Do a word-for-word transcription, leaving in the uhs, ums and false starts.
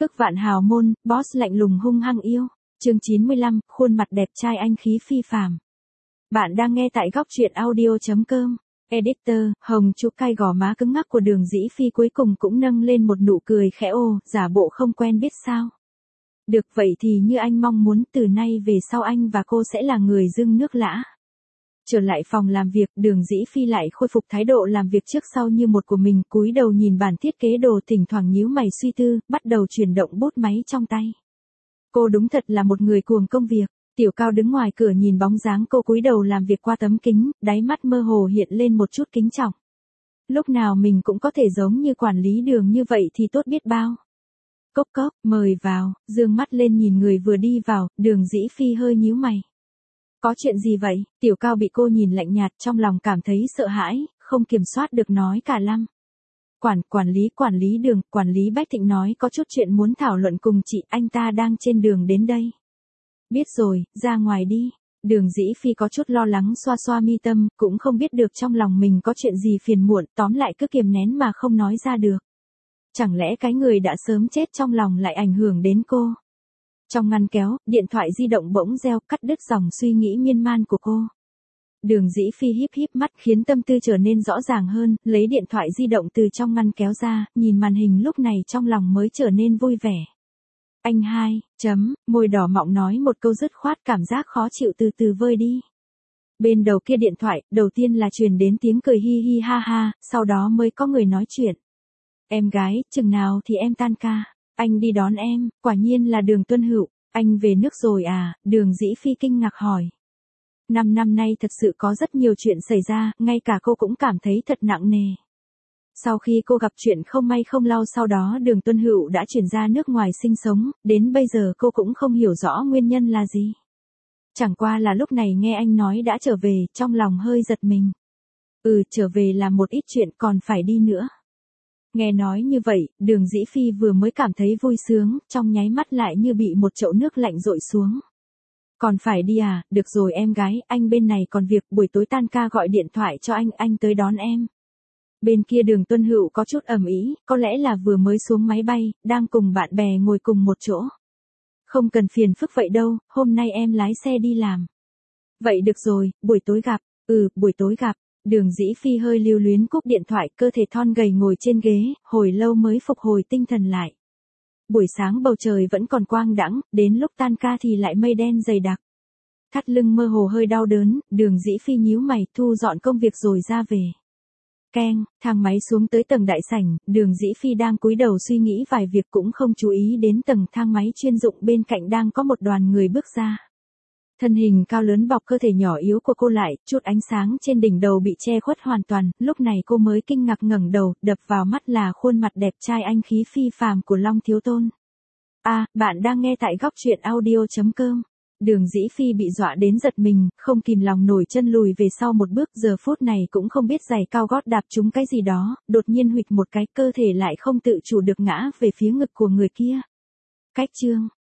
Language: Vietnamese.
Ức vạn hào môn, boss lạnh lùng hung hăng yêu. Chương chín mươi lăm, khuôn mặt đẹp trai anh khí phi phàm. Bạn đang nghe tại góc truyện audio chấm com. Editor, hồng chụp cay gò má cứng ngắc của Đường Dĩ Phi cuối cùng cũng nâng lên một nụ cười khẽ ô, giả bộ không quen biết sao. Được vậy thì như anh mong muốn, từ nay về sau anh và cô sẽ là người dưng nước lã. Trở lại phòng làm việc, Đường Dĩ Phi lại khôi phục thái độ làm việc trước sau như một của mình, cúi đầu nhìn bản thiết kế đồ, thỉnh thoảng nhíu mày suy tư, bắt đầu chuyển động bút máy trong tay. Cô đúng thật là một người cuồng công việc. Tiểu Cao đứng ngoài cửa nhìn bóng dáng cô cúi đầu làm việc qua tấm kính, đáy mắt mơ hồ hiện lên một chút kính trọng. Lúc nào mình cũng có thể giống như quản lý Đường như vậy thì tốt biết bao. Cốc cốc, mời vào, dương mắt lên nhìn người vừa đi vào, Đường Dĩ Phi hơi nhíu mày. Có chuyện gì vậy? Tiểu Cao bị cô nhìn lạnh nhạt, trong lòng cảm thấy sợ hãi, không kiểm soát được nói cả lăm. Quản, quản lý, quản lý Đường, quản lý Bách Thịnh nói có chút chuyện muốn thảo luận cùng chị, anh ta đang trên đường đến đây. Biết rồi, ra ngoài đi. Đường Dĩ Phi có chút lo lắng xoa xoa mi tâm, cũng không biết được trong lòng mình có chuyện gì phiền muộn, tóm lại cứ kiềm nén mà không nói ra được. Chẳng lẽ cái người đã sớm chết trong lòng lại ảnh hưởng đến cô? Trong ngăn kéo, điện thoại di động bỗng reo, cắt đứt dòng suy nghĩ miên man của cô. Đường Dĩ Phi híp híp mắt khiến tâm tư trở nên rõ ràng hơn, lấy điện thoại di động từ trong ngăn kéo ra, nhìn màn hình lúc này trong lòng mới trở nên vui vẻ. Anh hai, chấm, môi đỏ mọng nói một câu dứt khoát, cảm giác khó chịu từ từ vơi đi. Bên đầu kia điện thoại, đầu tiên là truyền đến tiếng cười hi hi ha ha, sau đó mới có người nói chuyện. Em gái, chừng nào thì em tan ca, anh đi đón em, quả nhiên là Đường Tuân Hữu, anh về nước rồi à, Đường Dĩ Phi kinh ngạc hỏi. Năm năm nay thật sự có rất nhiều chuyện xảy ra, ngay cả cô cũng cảm thấy thật nặng nề. Sau khi cô gặp chuyện không may không lâu sau đó Đường Tuân Hữu đã chuyển ra nước ngoài sinh sống, đến bây giờ cô cũng không hiểu rõ nguyên nhân là gì. Chẳng qua là lúc này nghe anh nói đã trở về, trong lòng hơi giật mình. Ừ, trở về là một ít chuyện còn phải đi nữa. Nghe nói như vậy, Đường Dĩ Phi vừa mới cảm thấy vui sướng, trong nháy mắt lại như bị một chậu nước lạnh dội xuống. Còn phải đi à, được rồi em gái, anh bên này còn việc, buổi tối tan ca gọi điện thoại cho anh, anh tới đón em. Bên kia Đường Tuân Hữu có chút ầm ĩ, có lẽ là vừa mới xuống máy bay, đang cùng bạn bè ngồi cùng một chỗ. Không cần phiền phức vậy đâu, hôm nay em lái xe đi làm. Vậy được rồi, buổi tối gặp, ừ, buổi tối gặp. Đường Dĩ Phi hơi lưu luyến cúp điện thoại, cơ thể thon gầy ngồi trên ghế, hồi lâu mới phục hồi tinh thần lại. Buổi sáng bầu trời vẫn còn quang đãng, đến lúc tan ca thì lại mây đen dày đặc. Thắt lưng mơ hồ hơi đau đớn, Đường Dĩ Phi nhíu mày, thu dọn công việc rồi ra về. Keng, thang máy xuống tới tầng đại sảnh, Đường Dĩ Phi đang cúi đầu suy nghĩ vài việc cũng không chú ý đến tầng thang máy chuyên dụng bên cạnh đang có một đoàn người bước ra. Thân hình cao lớn bọc cơ thể nhỏ yếu của cô lại, chút ánh sáng trên đỉnh đầu bị che khuất hoàn toàn, lúc này cô mới kinh ngạc ngẩng đầu, đập vào mắt là khuôn mặt đẹp trai anh khí phi phàm của Long Thiếu Tôn. À, bạn đang nghe tại góc truyện audio chấm com. Đường Dĩ Phi bị dọa đến giật mình, không kìm lòng nổi chân lùi về sau một bước, giờ phút này cũng không biết giày cao gót đạp trúng cái gì đó, đột nhiên huỵch một cái, cơ thể lại không tự chủ được ngã về phía ngực của người kia. Cách chương,